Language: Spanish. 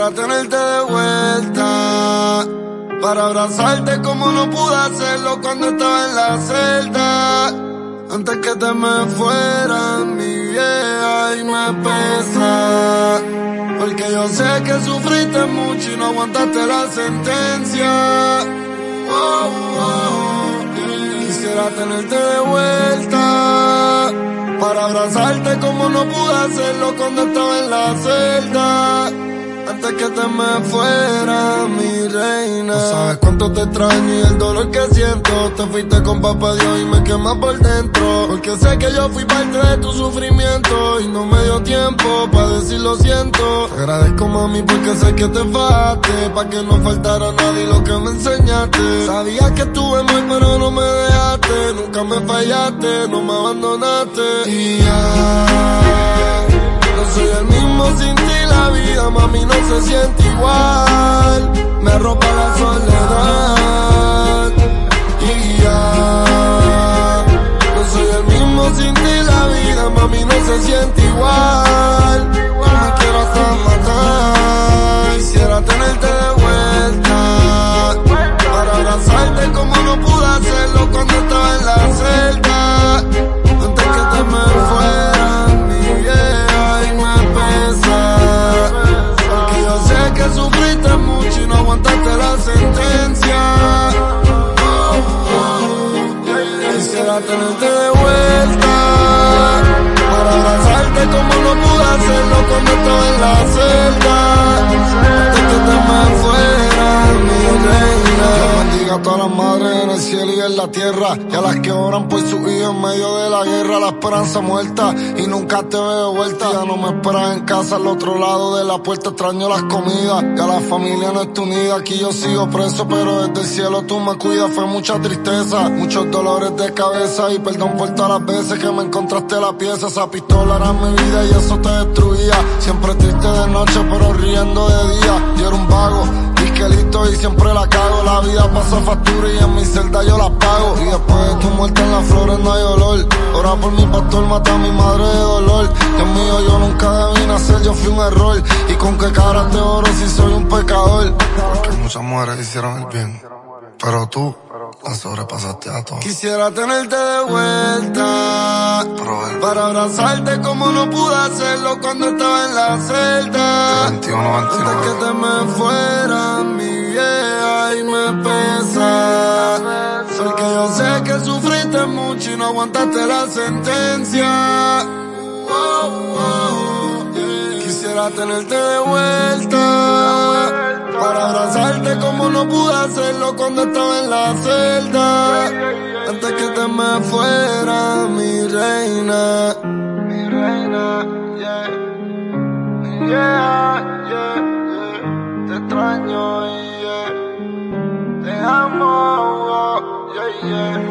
Quisiera tenerte de vuelta para abrazarte como no pude hacerlo cuando estaba en la celda. Antes que te me fuera mi vieja y me pesa, porque yo sé que sufriste mucho y no aguantaste la sentencia. Quisiera tenerte de vuelta para abrazarte como no pude hacerlo cuando estaba en la celda. Antes que te me fuera mi reina. No sabes cuánto te extraño y el dolor que siento. Te fuiste con papá Dios y me quemas por dentro, porque sé que yo fui parte de tu sufrimiento y no me dio tiempo para decir lo siento. Te agradezco, mami, porque sé que te fajaste pa' que no faltara nadie lo que me enseñaste. Sabías que estuve mal pero no me dejaste, nunca me fallaste, no me abandonaste. Y ya no soy el mismo sin ti, la vida, mami, no se siente igual. Me arropa la soledad. Y ya no soy el mismo sin ti, la vida, mami, no se siente igual. Yo me quiero hasta matar. Quisiera tenerte de vuelta para abrazarte como no pude hacerlo cuando estaba en la celda. Antes que te me fuera mi vieja y me pesa, porque yo sé que sufriste mucho y no aguantaste la sentencia. Quisiera tenerte de vuelta para abrazarte como no pude hacerlo cuando estaba en la celda. Antes que te me fuera mi reina. Dios bendiga a todas las madres en el cielo y en la tierra, y a las que oran por sus hijos en medio de la guerra. La esperanza muerta y nunca te veo de vuelta. Ya no me esperas en casa al otro lado de la puerta. Extraño las comidas, ya la familia no está unida. Aquí yo sigo preso pero desde el cielo tú me cuidas. Fue mucha tristeza, muchos dolores de cabeza, y perdón por todas las veces que me encontraste la pieza. Esa pistola era mi vida y eso te destruía. Siempre triste de noche pero riendo de día. Yo era un vago, disquelito y siempre la cago. La vida pasa factura y en mi celda yo la pago. Y después de tu muerte en las flores no hay olor. Ora por mi pastor, mata a mi madre de dolor. Dios mío, yo nunca debí nacer, yo fui un error. Y con qué cara te oro si soy un pecador. Porque muchas mujeres hicieron el bien, pero tú la sobrepasaste a todo. Quisiera tenerte de vuelta para abrazarte como no pude hacerlo cuando estaba en la celda. 21, antes que te me fuera mi vieja y me pesa, porque yo sé que sufriste mucho y no aguantaste la sentencia. Quisiera tenerte de vuelta para abrazarte como no pude hacerlo cuando estaba en la celda. Antes que te me fuera mi reina. Mi reina, yeah. Yeah, yeah, yeah. Te extraño, yeah. Te amo, yeah, yeah.